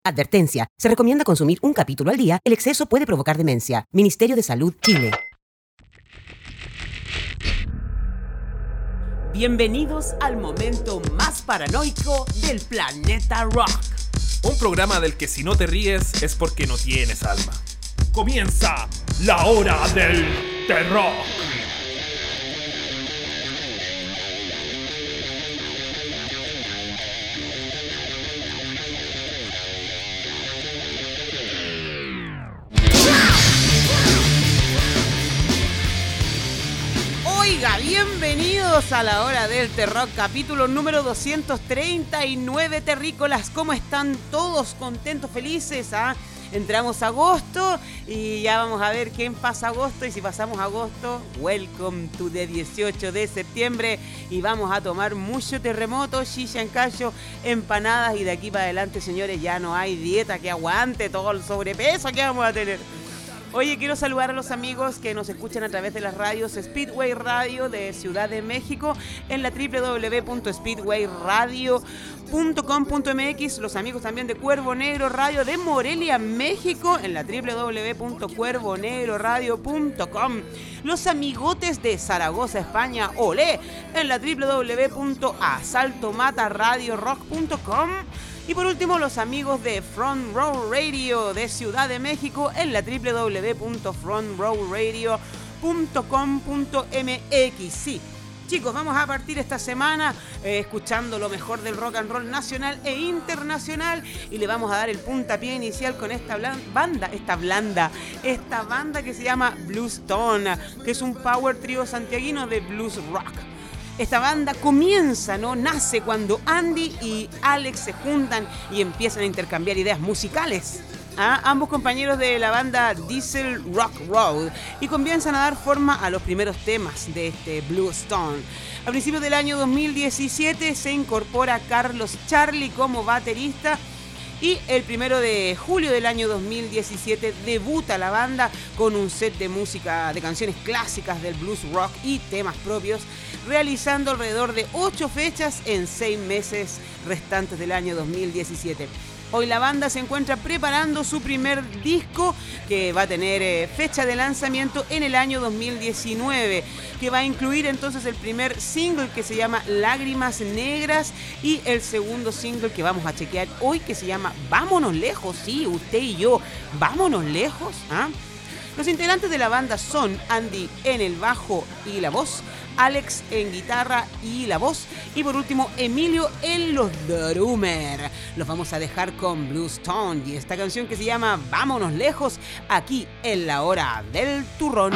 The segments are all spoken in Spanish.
Advertencia. Se recomienda consumir un capítulo al día. El exceso puede provocar demencia. Ministerio de Salud, Chile. Bienvenidos al momento más paranoico del planeta rock. Un programa del que si no te ríes es porque no tienes alma. Comienza la hora del terror. Oiga, bienvenidos a la hora del terror, capítulo número 239, terrícolas. ¿Cómo están todos? ¿Contentos, felices? Entramos a agosto y ya vamos a ver quién pasa agosto. Y si pasamos agosto, welcome to the 18 de septiembre. Y vamos a tomar mucho terremoto, shisha en callo, empanadas. Y de aquí para adelante, señores, ya no hay dieta que aguante todo el sobrepeso que vamos a tener. Oye, quiero saludar a los amigos que nos escuchan a través de las radios Speedway Radio de Ciudad de México en la www.speedwayradio.com.mx, los amigos también de Cuervo Negro Radio de Morelia, México en la www.cuervonegroradio.com, los amigotes de Zaragoza, España, olé, en la www.asaltomataradiorock.com. Y por último, los amigos de Front Row Radio de Ciudad de México en la www.frontrowradio.com.mx. Sí, chicos, vamos a partir esta semana escuchando lo mejor del rock and roll nacional e internacional. Y le vamos a dar el puntapié inicial con esta banda que se llama Bluestone, que es un power trio santiaguino de blues rock. Esta banda comienza, ¿no? Nace cuando Andy y Alex se juntan y empiezan a intercambiar ideas musicales. Ambos compañeros de la banda Diesel Rock Road, y comienzan a dar forma a los primeros temas de este Bluestone. A principios del año 2017 se incorpora Carlos Charlie como baterista. Y el 1 de julio del año 2017 debuta la banda con un set de música, de canciones clásicas del blues rock y temas propios, realizando alrededor de 8 fechas en 6 meses restantes del año 2017. Hoy la banda se encuentra preparando su primer disco, que va a tener fecha de lanzamiento en el año 2019, que va a incluir entonces el primer single, que se llama Lágrimas Negras, y el segundo single que vamos a chequear hoy, que se llama Vámonos Lejos. Sí, usted y yo, vámonos lejos. Los integrantes de la banda son Andy en el bajo y la voz, Alex en guitarra y la voz, y por último Emilio en los drummer. Los vamos a dejar con Bluestone y esta canción que se llama Vámonos Lejos, aquí en la hora del turrón.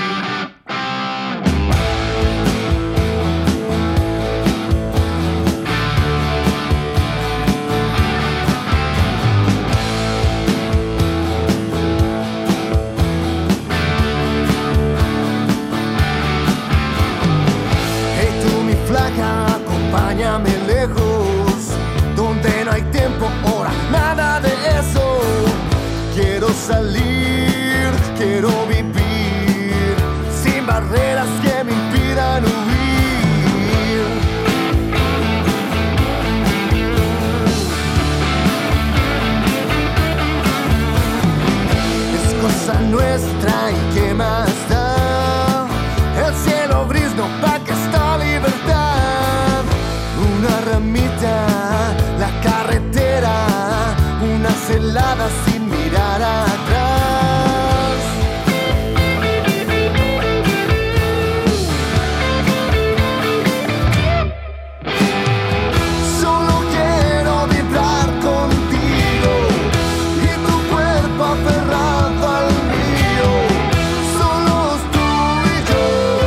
Acompáñame lejos, donde no hay tiempo, hora, nada de eso. Quiero salir, quiero vivir, sin barreras que me impidan huir. Es cosa nuestra y qué más da, el cielo gris no va que esta libertad. Una ramita, la carretera, una celada sin mirar atrás. Solo quiero vibrar contigo y tu cuerpo aferrado al mío. Solos tú y yo.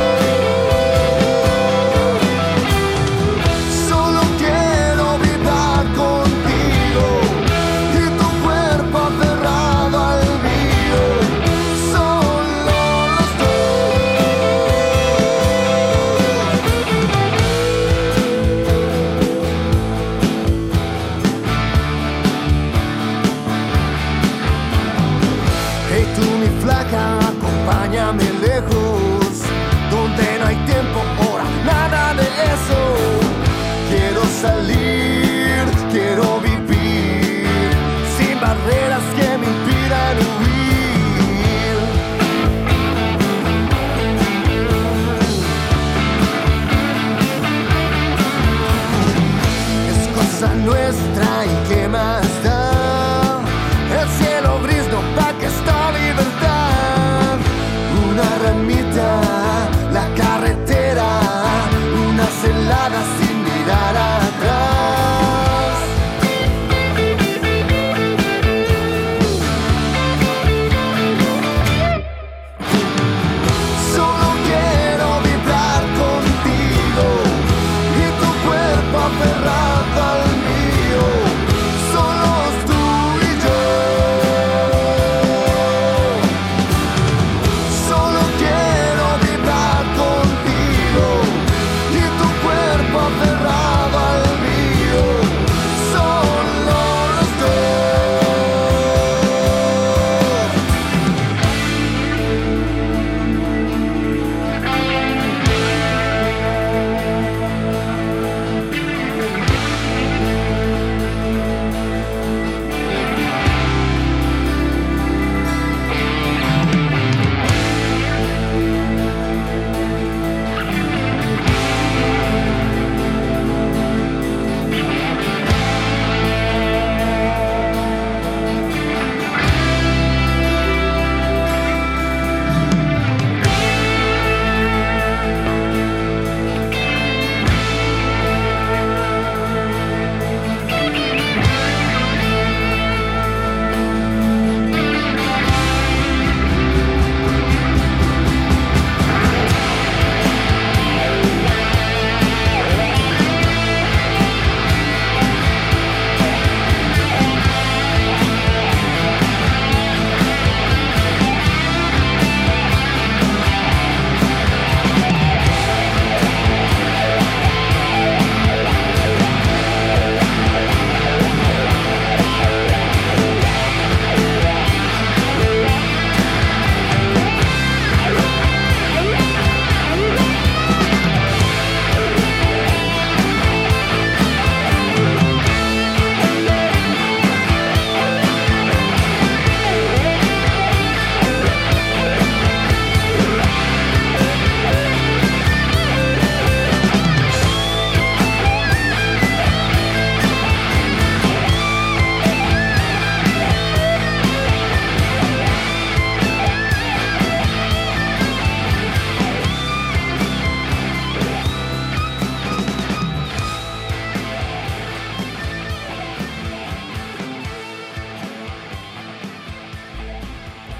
Acompáñame lejos, donde no hay tiempo, hora, nada de eso. Quiero salir, quiero vivir, sin barreras.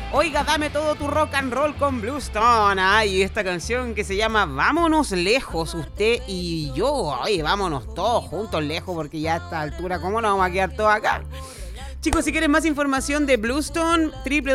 Oiga, dame todo tu rock and roll con Bluestone. Ay, esta canción que se llama Vámonos lejos, usted y yo. Oye, vámonos todos juntos lejos, porque ya a esta altura, ¿cómo nos vamos a quedar todos acá? Chicos, si quieren más información de Bluestone,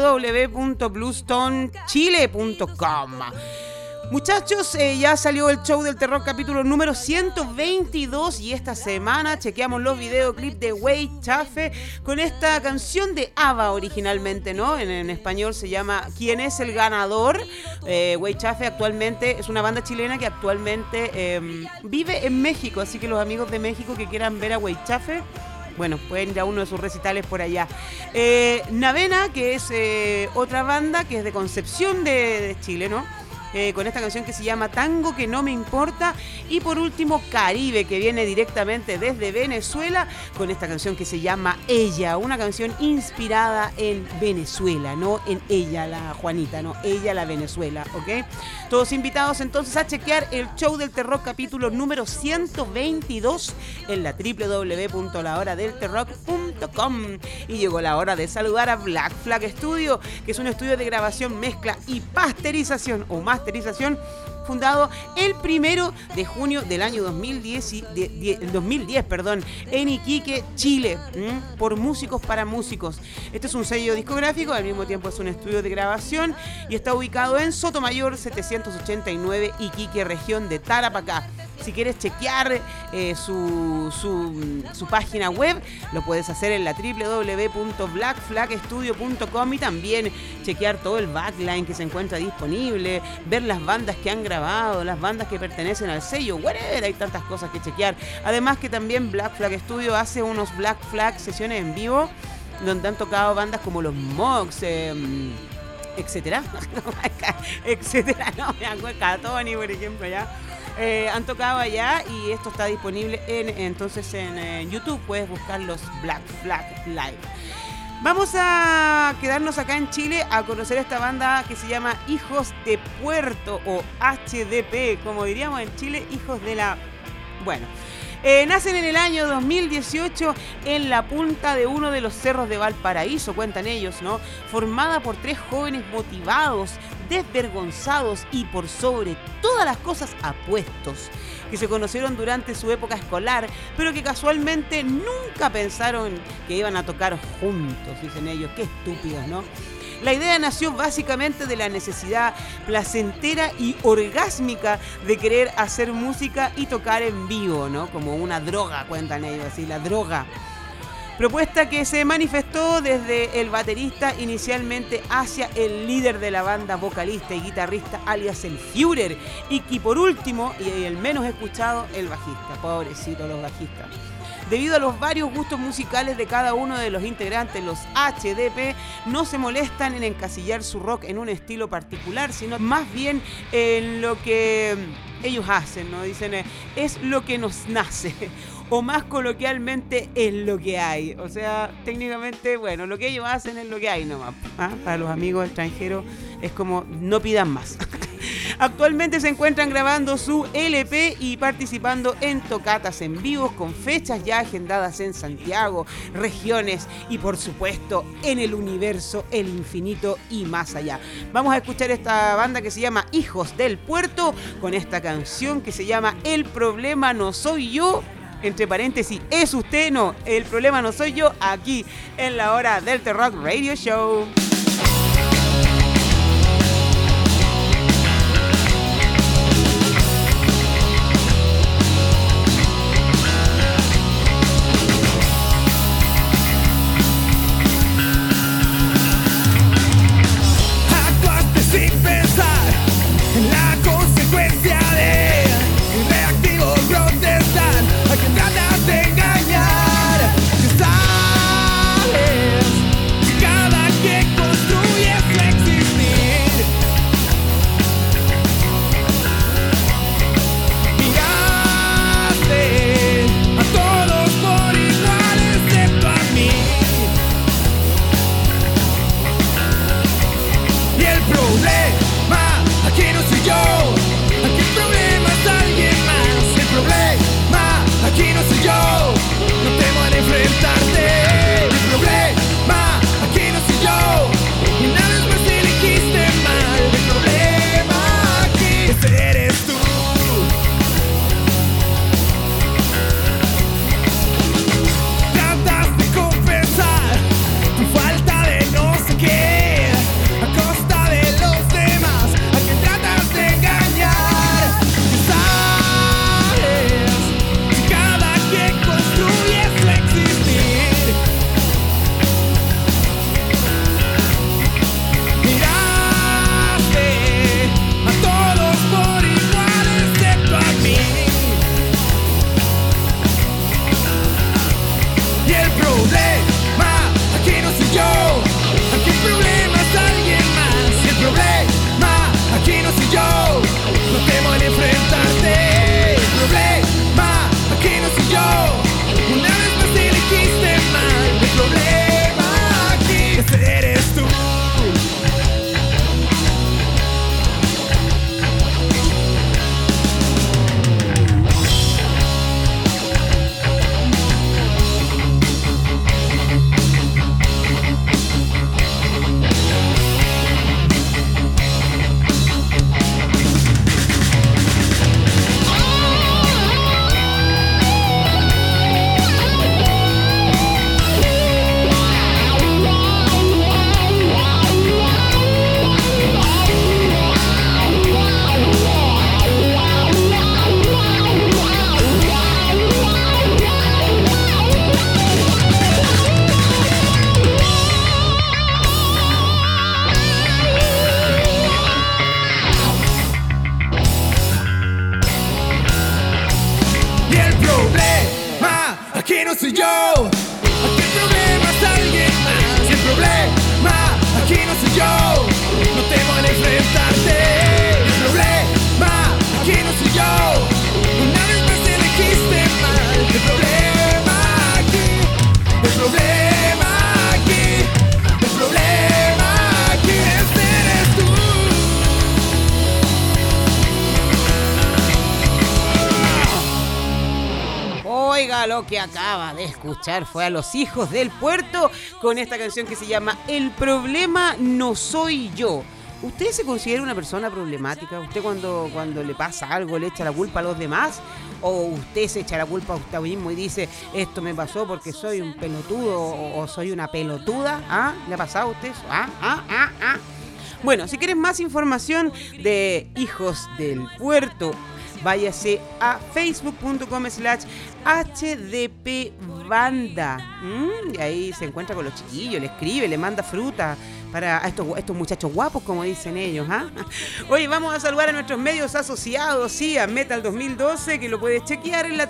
www.bluestonechile.com. Muchachos, ya salió el show del terror capítulo número 122 y esta semana chequeamos los videoclips de Wey Chafe con esta canción de ABBA originalmente, ¿no? En español se llama ¿Quién es el ganador? Wey Chafe actualmente es una banda chilena que actualmente vive en México, así que los amigos de México que quieran ver a Wey Chafe, bueno, pueden ir a uno de sus recitales por allá. Navena, que es otra banda que es de Concepción de Chile, ¿no? Con esta canción que se llama Tango que no me importa. Y por último, Caribe, que viene directamente desde Venezuela, con esta canción que se llama Ella, una canción inspirada en Venezuela, no en ella, la Juanita, no, ella, la Venezuela, ¿ok? Todos invitados entonces a chequear el show del terror capítulo número 122 en la www.lahoradelterrock.com. Y llegó la hora de saludar a Black Flag Studio, que es un estudio de grabación, mezcla y masterización fundado el 1 de junio del año 2010, en Iquique, Chile, por músicos para músicos. Este es un sello discográfico, al mismo tiempo es un estudio de grabación y está ubicado en Sotomayor 789, Iquique, región de Tarapacá. Si quieres chequear su página web, lo puedes hacer en la www.blackflagstudio.com y también chequear todo el backline que se encuentra disponible, ver las bandas que han grabado, las bandas que pertenecen al sello, whatever, hay tantas cosas que chequear. Además que también Black Flag Studio hace unos Black Flag sesiones en vivo, donde han tocado bandas como los Mogs, etcétera, no me acuerdo, Catoni, por ejemplo, ya. Han tocado allá y esto está disponible en YouTube. Puedes buscar los Black Flag Live. Vamos a quedarnos acá en Chile a conocer esta banda que se llama Hijos de Puerto, o HDP, como diríamos en Chile, Hijos de la... Bueno, nacen en el año 2018 en la punta de uno de los cerros de Valparaíso, cuentan ellos, ¿no? Formada por 3 jóvenes motivados, desvergonzados y por sobre todas las cosas apuestos, que se conocieron durante su época escolar, pero que casualmente nunca pensaron que iban a tocar juntos, dicen ellos. Qué estúpidos, ¿no? La idea nació básicamente de la necesidad placentera y orgásmica de querer hacer música y tocar en vivo, ¿no? Como una droga, cuentan ellos, así, la droga. Propuesta que se manifestó desde el baterista inicialmente hacia el líder de la banda, vocalista y guitarrista alias el Führer, y que por último, y el menos escuchado, el bajista. Pobrecito los bajistas. Debido a los varios gustos musicales de cada uno de los integrantes, los HDP no se molestan en encasillar su rock en un estilo particular, sino más bien en lo que ellos hacen, ¿no? Dicen, es lo que nos nace, o más coloquialmente, es lo que hay. O sea, técnicamente, bueno, lo que ellos hacen es lo que hay nomás. Para los amigos extranjeros es como, no pidan más. Actualmente se encuentran grabando su LP y participando en tocatas en vivo con fechas ya agendadas en Santiago, regiones y por supuesto en el universo, el infinito y más allá. Vamos a escuchar esta banda que se llama Hijos del Puerto con esta canción que se llama El problema no soy yo. Entre paréntesis, es usted, no, el problema no soy yo, aquí en la hora del T-Rock Radio Show. Cada quien construye su existir. enfrentarte. El problema aquí no soy yo, y nada es más ese eres tú. Y el problema aquí no soy yo, aquí el problema es alguien más. Y el problema aquí no soy yo, no temo en enfrentarte. Y el problema aquí no soy yo, una vez más elegiste mal. El problema aquí, el problema aquí, el problema aquí eres tú. Oiga, lo que acaba de escuchar fue a Los Hijos del Puerto con esta canción que se llama El problema no soy yo. ¿Usted se considera una persona problemática? ¿Usted cuando le pasa algo le echa la culpa a los demás? ¿O usted se echa la culpa a usted mismo y dice, esto me pasó porque soy un pelotudo o soy una pelotuda? ¿Ah? ¿Le ha pasado a usted eso? Bueno, si quieres más información de Hijos del Puerto, váyase a facebook.com/HDPBanda. Y ahí se encuentra con los chiquillos, le escribe, le manda fruta para estos muchachos guapos, como dicen ellos. Hoy vamos a saludar a nuestros medios asociados, sí, a Metal 2012, que lo puedes chequear en la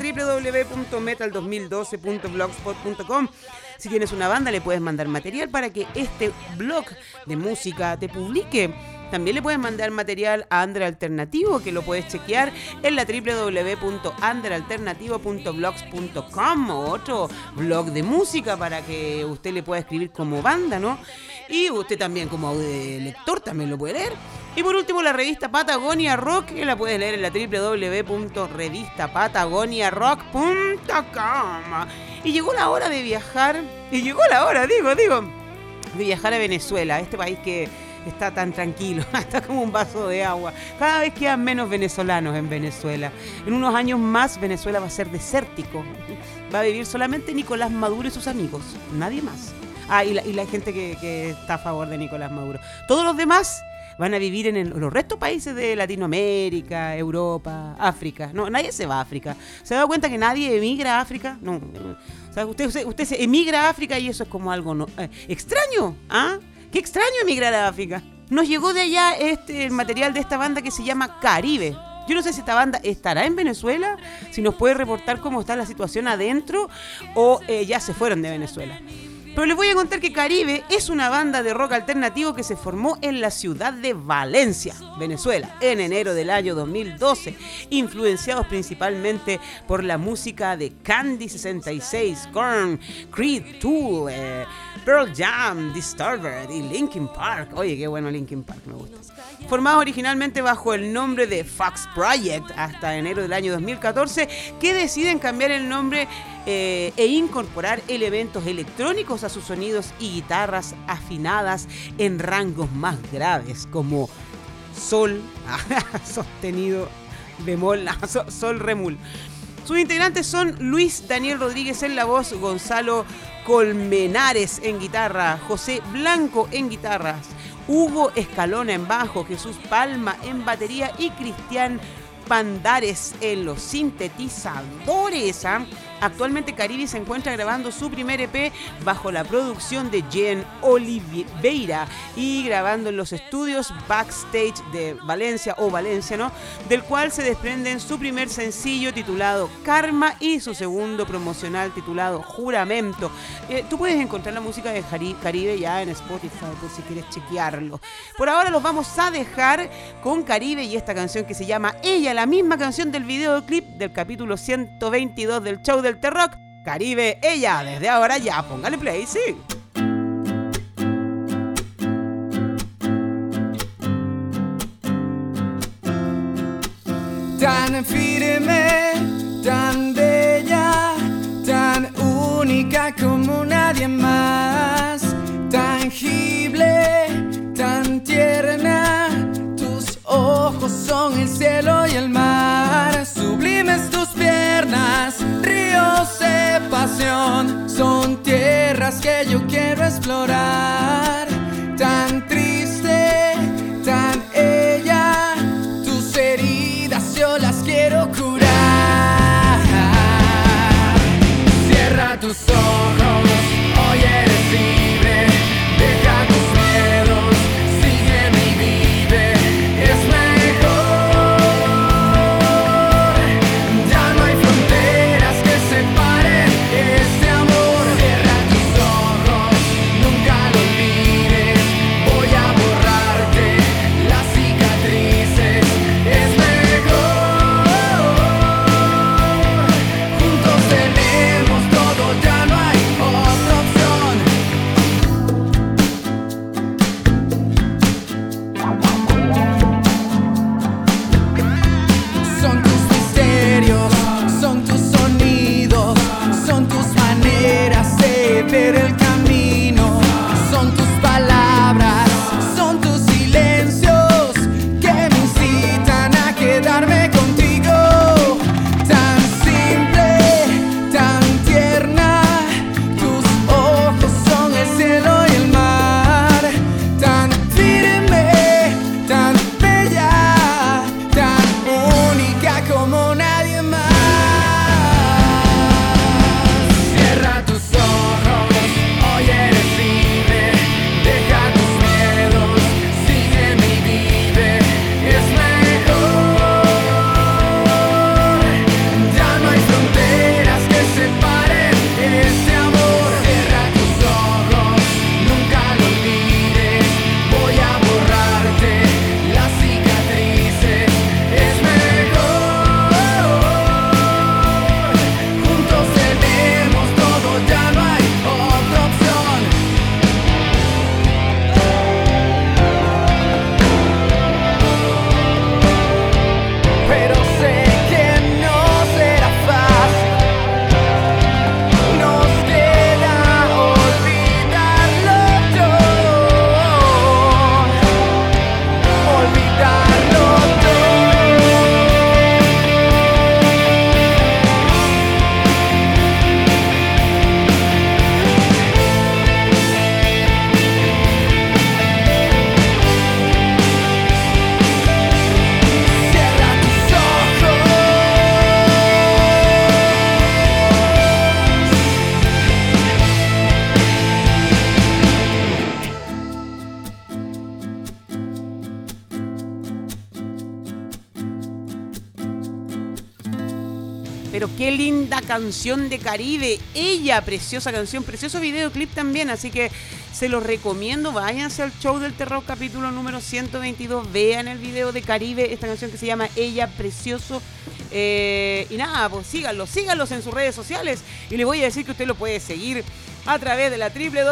www.metal2012.blogspot.com. Si tienes una banda, le puedes mandar material para que este blog de música te publique. También le puedes mandar material a Under Alternativo, que lo puedes chequear en la www.underalternativo.blogs.com, otro blog de música para que usted le pueda escribir como banda, ¿no? Y usted también como lector también lo puede leer. Y por último, la revista Patagonia Rock, que la puedes leer en la www.revistapatagoniarock.com. Y llegó la hora de viajar, de viajar a Venezuela, este país que está tan tranquilo, está como un vaso de agua. Cada vez quedan menos venezolanos en Venezuela. En unos años más Venezuela va a ser desértico. Va a vivir solamente Nicolás Maduro y sus amigos, nadie más. Y la gente que está a favor de Nicolás Maduro. Todos los demás van a vivir en los restos países de Latinoamérica, Europa, África. No, nadie se va a África. ¿Se ha dado cuenta que nadie emigra a África? No. O sea, usted se emigra a África y eso es como algo extraño. Qué extraño emigrar a África. Nos llegó de allá el material de esta banda que se llama Caribe. Yo no sé si esta banda estará en Venezuela, si nos puede reportar cómo está la situación adentro o ya se fueron de Venezuela. Pero les voy a contar que Caribe es una banda de rock alternativo que se formó en la ciudad de Valencia, Venezuela, en enero del año 2012, influenciados principalmente por la música de Candy 66, Korn, Creed, Tool, Pearl Jam, Disturbed y Linkin Park. Oye, qué bueno Linkin Park, me gusta. Formados originalmente bajo el nombre de Fox Project hasta enero del año 2014, que deciden cambiar el nombre e incorporar elementos electrónicos a sus sonidos y guitarras afinadas en rangos más graves como sol, sostenido, bemol, sol, remul. Sus integrantes son Luis Daniel Rodríguez en la voz, Gonzalo Colmenares en guitarra, José Blanco en guitarras, Hugo Escalona en bajo, Jesús Palma en batería y Cristian Pandares en los sintetizadores. Actualmente Caribe se encuentra grabando su primer EP bajo la producción de Jen Oliveira y grabando en los estudios Backstage de Valencia ¿no? Del cual se desprenden su primer sencillo titulado Karma y su segundo promocional titulado Juramento. Tú puedes encontrar la música de Caribe ya en Spotify por si quieres chequearlo. Por ahora los vamos a dejar con Caribe y esta canción que se llama Ella, la misma canción del videoclip del capítulo 122 del show del T-Rock. Caribe, Ella, desde ahora ya, póngale play, sí. tan firme, tan bella, tan única como nadie más, tangible, tan tierna. Tus ojos son el cielo y el mar, sublimes tus piernas, ríos de pasión, son tierras que yo quiero explorar. Tan triste, tan ella, tus heridas yo las quiero curar. Cierra tus ojos, hoy eres libre, deja tus miedos, sígueme y vive, es mejor. Ya no hay fronteras que separen este amor. Cierra tus ojos, nunca lo olvides, voy a borrarte las cicatrices, es mejor. Juntos tenemos todo, ya no hay otra opción. Son tus misterios, son tus sonidos, son tus maneras de ver el camino, son tus palabras, son tus silencios que me incitan a quedarme contigo. Tan simple, tan tierna, tus ojos son el cielo y el mar, tan firme, tan bella, tan única como nadie más. Cierra tus ojos, hoy eres libre, deja tus miedos, sígueme y vive, es mejor. Ya no hay fronteras que separen este amor. Cierra tus ojos, nunca lo olvides, voy a borrarte las cicatrices, es mejor. Juntos tenemos todo, ya no hay otra opción. Pero sé que no será fácil, nos queda olvidarlo todo, olvidarlo todo. Cierra tus ojos. Pero qué linda canción de Caribe. Ella, preciosa canción, precioso videoclip también. Así que se los recomiendo. Váyanse al Show del Terror, capítulo número 122. Vean el video de Caribe, esta canción que se llama Ella, precioso. Y nada, pues síganlos en sus redes sociales. Y les voy a decir que usted lo puede seguir a través de la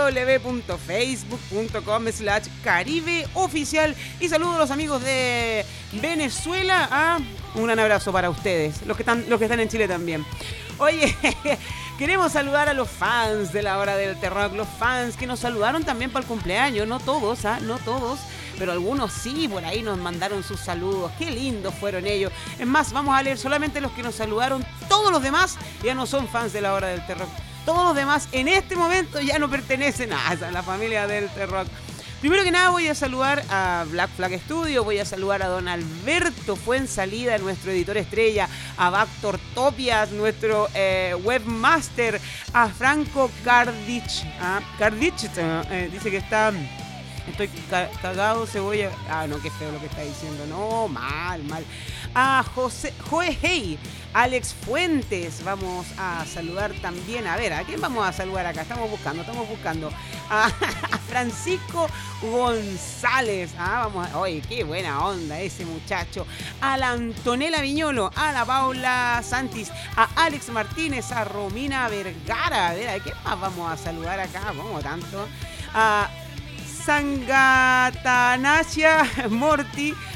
www.facebook.com/caribeoficial. Y saludo a los amigos de Venezuela. Un gran abrazo para ustedes, los que están en Chile también. Oye, queremos saludar a los fans de la Hora del Terror, los fans que nos saludaron también para el cumpleaños. No todos, no todos, pero algunos sí, por ahí nos mandaron sus saludos. Qué lindos fueron ellos. Es más, vamos a leer solamente los que nos saludaron. Todos los demás ya no son fans de la Hora del Terror. Todos los demás en este momento ya no pertenecen a la familia del Terror. Primero que nada voy a saludar a Black Flag Studio, voy a saludar a don Alberto Fuensalida, nuestro editor estrella, a Bactor Topias, nuestro webmaster, a Franco Cardich. Dice que está... Estoy cagado, cebolla. No, qué feo lo que está diciendo. No, mal. A Joe Hey, Alex Fuentes. Vamos a saludar también. A ver, ¿a quién vamos a saludar acá? Estamos buscando. A Francisco González. Oye, qué buena onda ese muchacho. A la Antonella Viñolo, a la Paula Santis, a Alex Martínez, a Romina Vergara. A ver, ¿a quién más vamos a saludar acá? Vamos tanto. A Sangatanasia Morty,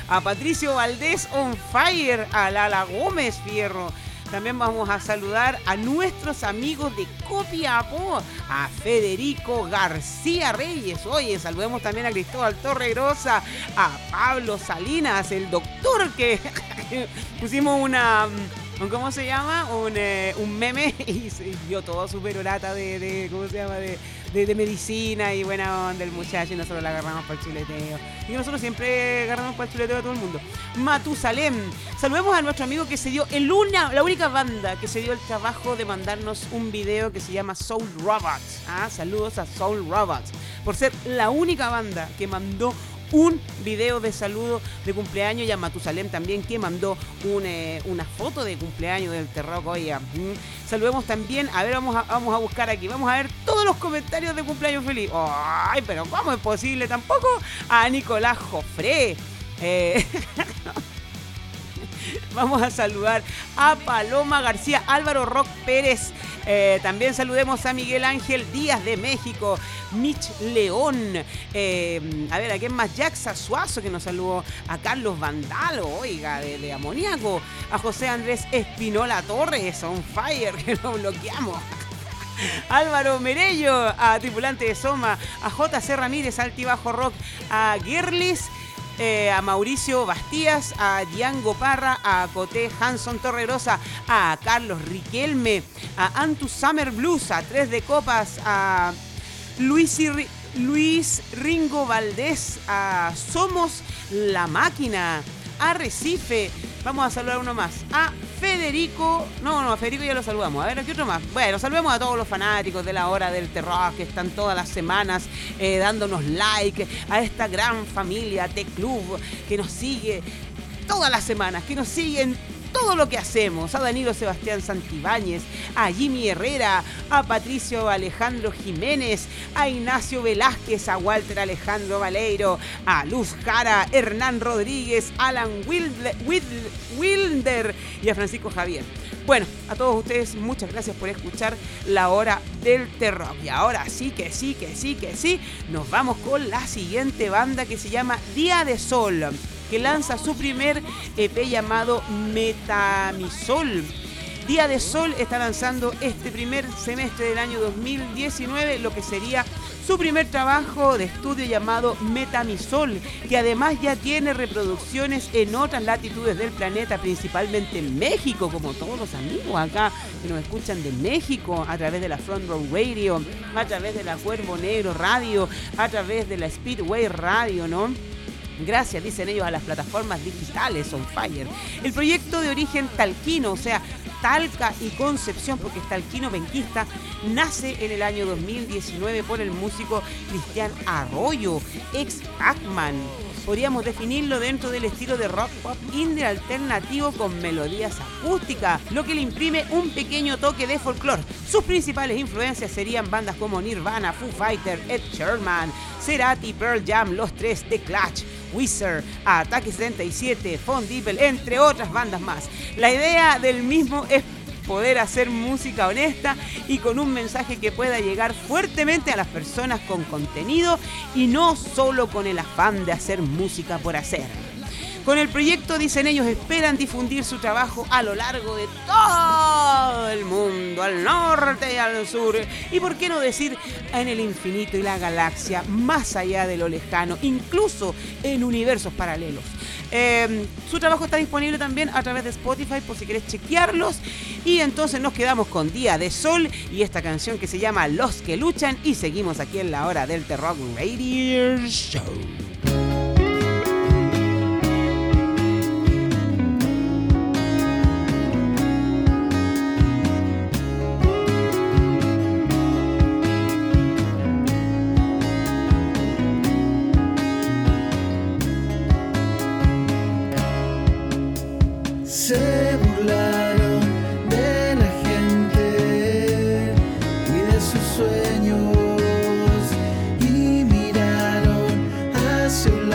a Patricio Valdés on fire, a Lala Gómez Fierro. También vamos a saludar a nuestros amigos de Copiapó, a Federico García Reyes. Oye, saludemos también a Cristóbal Torregrosa, a Pablo Salinas, el doctor que pusimos ¿cómo se llama? Un meme y se dio todo su perorata de ¿cómo se llama? De medicina y buena onda el muchacho, y nosotros la agarramos para el chuleteo. Y nosotros siempre agarramos para el chuleteo a todo el mundo. Matusalem. Saludemos a nuestro amigo que se dio la única banda que se dio el trabajo de mandarnos un video que se llama Soul Robots. Saludos a Soul Robots. Por ser la única banda que mandó un video de saludo de cumpleaños, y a Matusalem también, que mandó una foto de cumpleaños del Terroc. Oiga, saludemos también, a ver, vamos a buscar aquí, vamos a ver todos los comentarios de cumpleaños feliz. Ay, pero ¿cómo es posible? Tampoco a Nicolás Jofré. Vamos a saludar a Paloma García, Álvaro Rock Pérez. También saludemos a Miguel Ángel Díaz de México, Mitch León. A ver, ¿a quién más? Jaxa Suazo, que nos saludó. A Carlos Vandalo, oiga, de Amoníaco. A José Andrés Espinola Torres, on fire, que lo bloqueamos. Álvaro Merello, a Tripulante de Soma. A JC Ramírez, Altibajo Rock. A Girlis. A Mauricio Bastías, a Diango Parra, a Coté Hanson Torregrosa, a Carlos Riquelme, a Antu Summer Blues, a Tres de Copas, a Luis Ringo Valdés, a Somos la Máquina, a Recife. Vamos a saludar uno más. A Federico. No, a Federico ya lo saludamos. A ver, ¿qué otro más? Bueno, saludemos a todos los fanáticos de la Hora del Terror que están todas las semanas dándonos like. A esta gran familia T-Club que nos sigue todas las semanas, que nos siguen todo lo que hacemos. A Danilo Sebastián Santibáñez, a Jimmy Herrera, a Patricio Alejandro Jiménez, a Ignacio Velázquez, a Walter Alejandro Valeiro, a Luz Jara, Hernán Rodríguez, Alan Wilder y a Francisco Javier. Bueno, a todos ustedes muchas gracias por escuchar La Hora del Terror. Y ahora sí, nos vamos con la siguiente banda, que se llama Día de Sol, que lanza su primer EP llamado Metamisol. Día de Sol está lanzando este primer semestre del año 2019 lo que sería su primer trabajo de estudio llamado Metamisol, que además ya tiene reproducciones en otras latitudes del planeta, principalmente en México, como todos los amigos acá que nos escuchan de México, a través de la Front Row Radio, a través de la Cuervo Negro Radio, a través de la Speedway Radio, ¿no? Gracias, dicen ellos, a las plataformas digitales on fire. El proyecto de origen talquino, o sea, Talca y Concepción, porque es talquino penquista, nace en el año 2019 por el músico Cristian Arroyo, ex Pac-Man. Podríamos definirlo dentro del estilo de rock pop indie alternativo con melodías acústicas, lo que le imprime un pequeño toque de folclore. Sus principales influencias serían bandas como Nirvana, Foo Fighters, Ed Sheeran, Cerati, Pearl Jam, Los Tres, The Clash, Weezer, Ataque 77, Von Dieppel, entre otras bandas más. La idea del mismo es poder hacer música honesta y con un mensaje que pueda llegar fuertemente a las personas con contenido y no solo con el afán de hacer música por hacer. Con el proyecto, dicen ellos, esperan difundir su trabajo a lo largo de todo el mundo, al norte y al sur, y por qué no decir en el infinito y la galaxia, más allá de lo lejano, incluso en universos paralelos. Su trabajo está disponible también a través de Spotify por si querés chequearlos. Y entonces nos quedamos con Día de Sol y esta canción que se llama Los que luchan, y seguimos aquí en La Hora del Terror Radio Show. Se burlaron de la gente y de sus sueños y miraron hacia un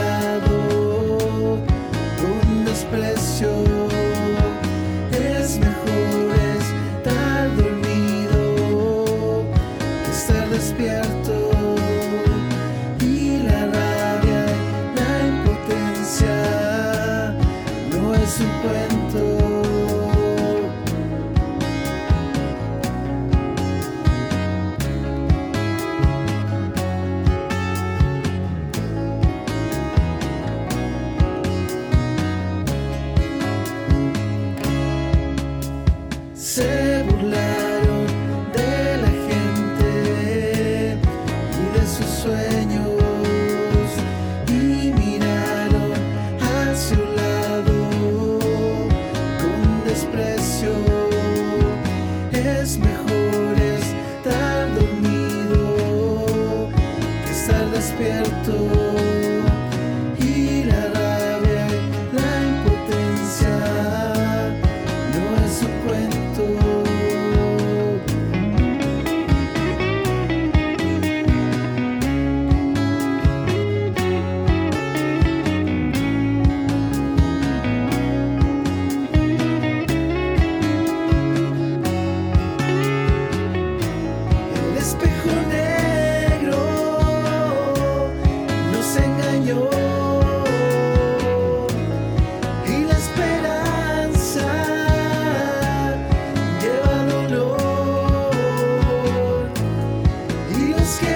y la rabia y la impotencia no es un cuento. El espejo negro nos engañó y la esperanza lleva dolor y los que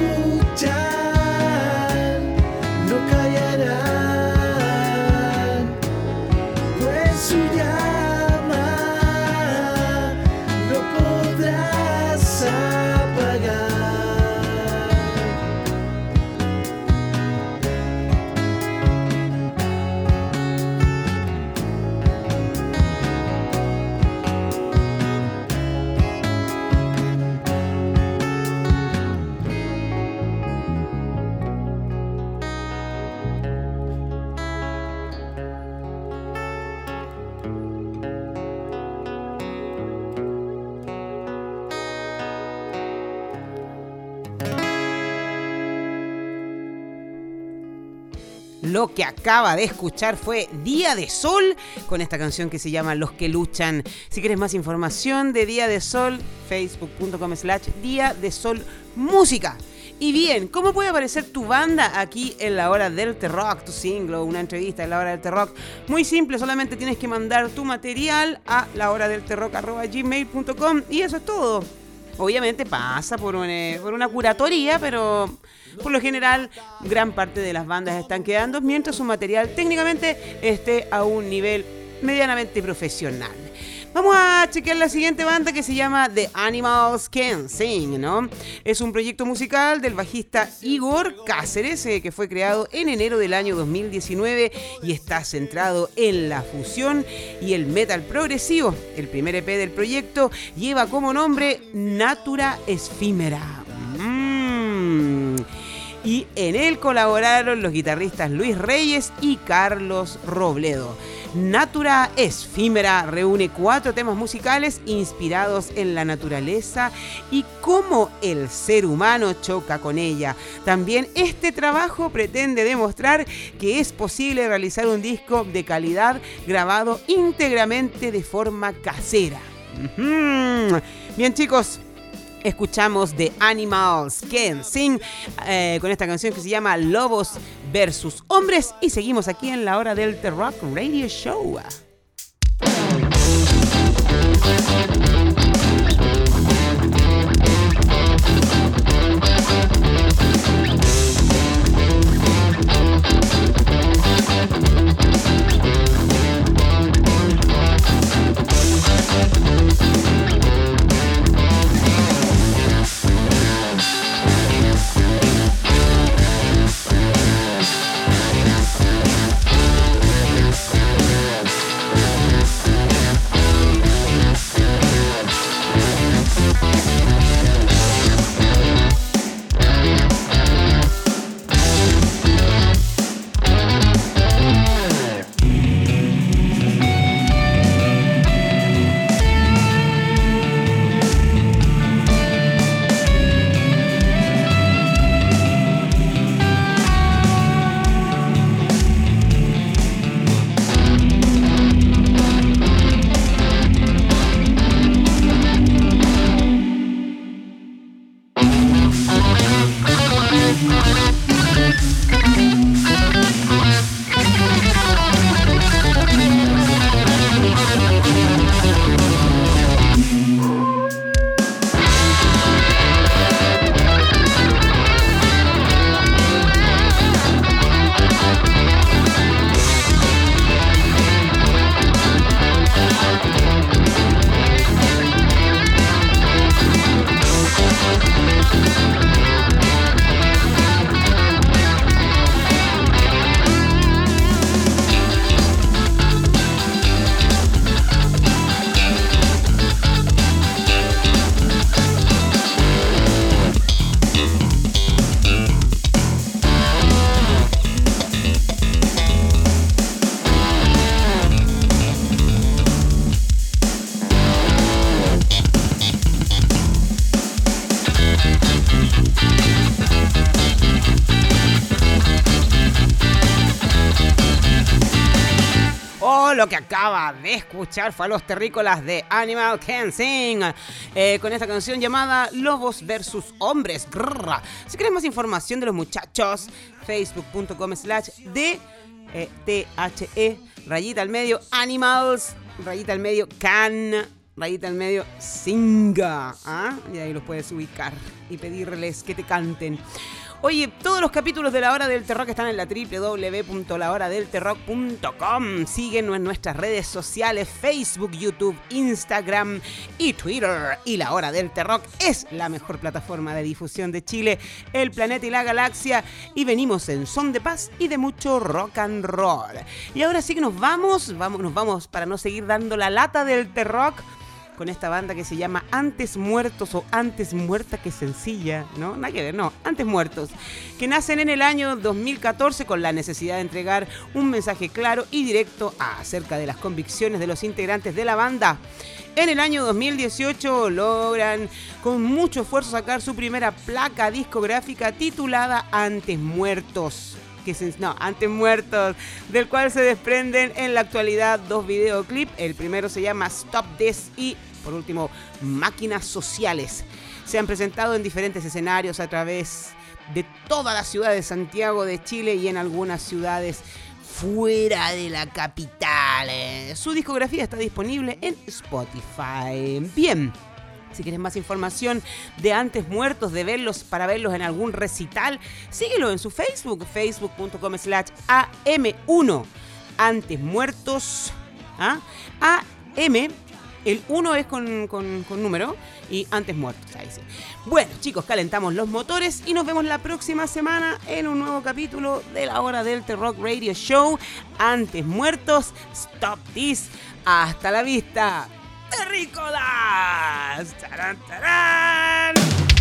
luchan no callarán, pues su llama no podrás apagar. Lo que acaba de escuchar fue Día de Sol, con esta canción que se llama Los que luchan. Si quieres más información de Día de Sol, facebook.com/Día de Sol Música. Y bien, ¿cómo puede aparecer tu banda aquí en La Hora del T-Rock, tu single o una entrevista en La Hora del T-Rock? Muy simple, solamente tienes que mandar tu material a lahoradelterrock@gmail.com y eso es todo. Obviamente pasa por una curatoría, pero por lo general gran parte de las bandas están quedando mientras su material técnicamente esté a un nivel medianamente profesional. Vamos a chequear la siguiente banda que se llama The Animals Can Sing, ¿no? Es un proyecto musical del bajista Igor Cáceres que fue creado en enero del año 2019 y está centrado en la fusión y el metal progresivo. El primer EP del proyecto lleva como nombre Natura Efímera. Y en él colaboraron los guitarristas Luis Reyes y Carlos Robledo. Natura Efímera reúne 4 temas musicales inspirados en la naturaleza y cómo el ser humano choca con ella. También este trabajo pretende demostrar que es posible realizar un disco de calidad grabado íntegramente de forma casera. Bien, chicos, escuchamos The Animals Can Sing con esta canción que se llama Lobos versus Hombres y seguimos aquí en La Hora del T-Rock Radio Show. lo que acaba de escuchar fue a los terrícolas de Animal Can Sing con esta canción llamada Lobos versus Hombres. Grrr. Si querés más información de los muchachos, facebook.com/DTHE rayita al medio Animals rayita al medio Can rayita al medio Singa. Y ahí los puedes ubicar y pedirles que te canten. Oye, todos los capítulos de La Hora del Terrock están en la www.lahoradelterrock.com. Síguenos en nuestras redes sociales, Facebook, YouTube, Instagram y Twitter. Y La Hora del Terrock es la mejor plataforma de difusión de Chile, el planeta y la galaxia. Y venimos en son de paz y de mucho rock and roll. Y ahora sí que nos vamos para no seguir dando la lata del Terrock, con esta banda que se llama Antes Muertos o Antes Muerta que Sencilla, ¿no? Nada que ver, no, Antes Muertos, que nacen en el año 2014 con la necesidad de entregar un mensaje claro y directo acerca de las convicciones de los integrantes de la banda. En el año 2018 logran con mucho esfuerzo sacar su primera placa discográfica titulada Antes Muertos. Antes Muertos, del cual se desprenden en la actualidad 2 videoclips. El primero se llama Stop This y, por último, Máquinas Sociales. Se han presentado en diferentes escenarios a través de toda la ciudad de Santiago de Chile y en algunas ciudades fuera de la capital. Su discografía está disponible en Spotify. Bien. Si quieres más información de Antes Muertos, para verlos en algún recital, síguelo en su Facebook, facebook.com/AM1. Antes Muertos, AM, el 1 es con número, y Antes Muertos, ahí sí. Bueno, chicos, calentamos los motores y nos vemos la próxima semana en un nuevo capítulo de La Hora del Terrock Radio Show. Antes Muertos, Stop This. Hasta la vista. ¡Terrícolas! ¡Tarán, tarán!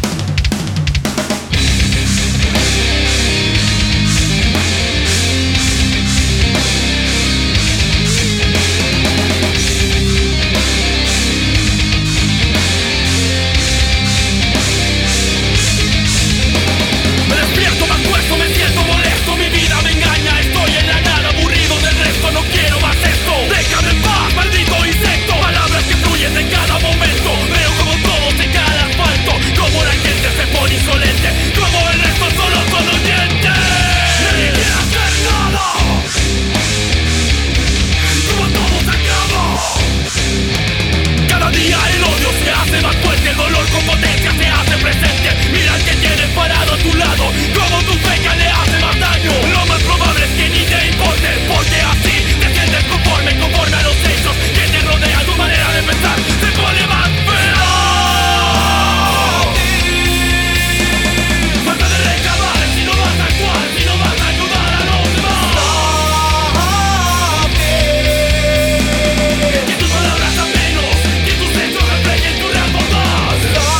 Me despierto, me acuesto, me siento molesto. Mi vida me engaña, estoy en la nada, aburrido del resto. No quiero más esto. Déjame en paz, maldito insecto. Palabras que fluyen en cada momento. Veo como todo se cae al asfalto. Como la gente se pone insolente. Como el resto solo son oyentes. Nadie quiere hacer nada. Como todo se acaba. Cada día el odio se hace más fuerte. El dolor con potencia se hace presente. Mira al que tienes parado a tu lado. Como tu fecha le hace más daño. Lo más probable es que ni te importe. Porque así te sientes conforme a los hechos que te rodean. Tu manera de pensar se pone más feo. Falta de recabar si no vas a actuar, si no vas a ayudar a los demás. Que tus palabras a menos, que tus hechos reflejen tu real bondad.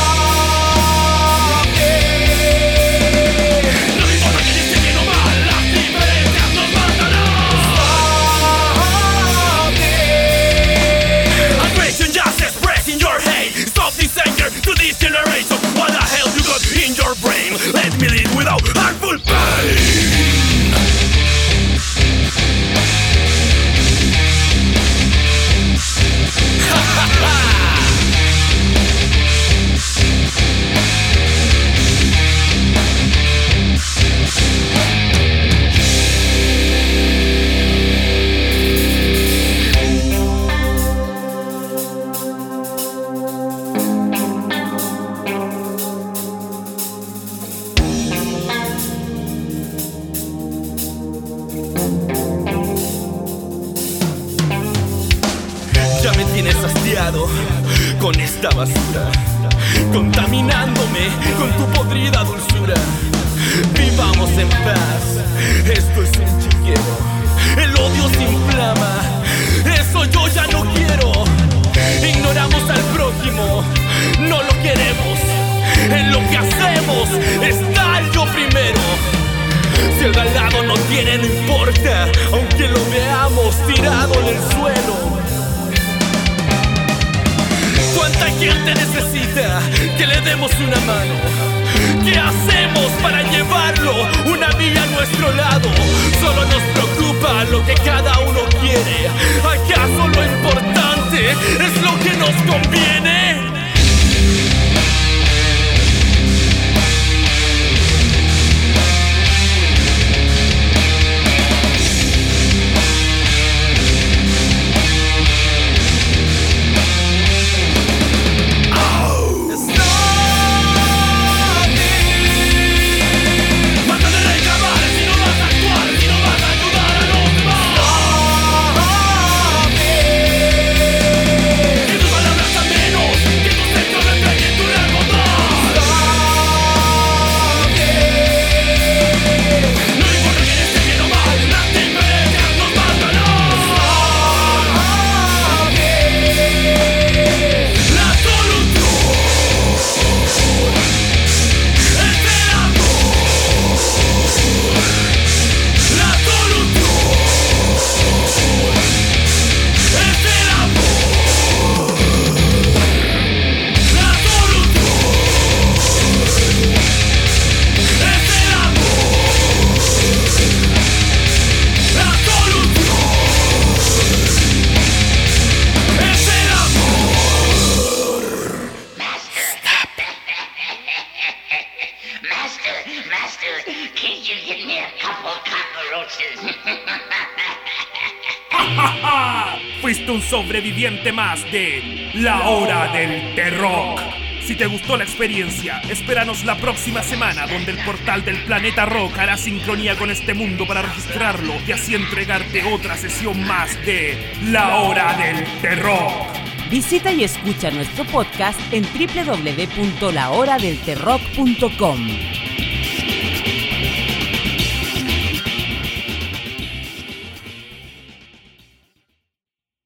No me importa que esté bien o mal, las diferencias nos matarán. Aggression just expressing your hate. Stop this anger to this generation. What the hell you got in your brain? Let me lead without harmful pain. Ya me tienes hastiado con esta basura, contaminándome con tu podrida dulzura. Vivamos en paz, esto es un chiquero. El odio se inflama, eso yo ya no quiero. Ignoramos al prójimo, no lo queremos. En lo que hacemos está el yo primero. Si el de al lado no tiene, no importa, aunque lo veamos tirado en el suelo. ¿Cuánta gente necesita que le demos una mano? ¿Qué hacemos para llevarlo una milla a nuestro lado? Solo nos preocupa lo que cada uno quiere. Acá Fuiste un sobreviviente más de La Hora del Terror. Si te gustó la experiencia, espéranos la próxima semana, donde el portal del planeta Rock hará sincronía con este mundo para registrarlo y así entregarte otra sesión más de La Hora del Terror. Visita y escucha nuestro podcast en www.lahoradelterrock.com.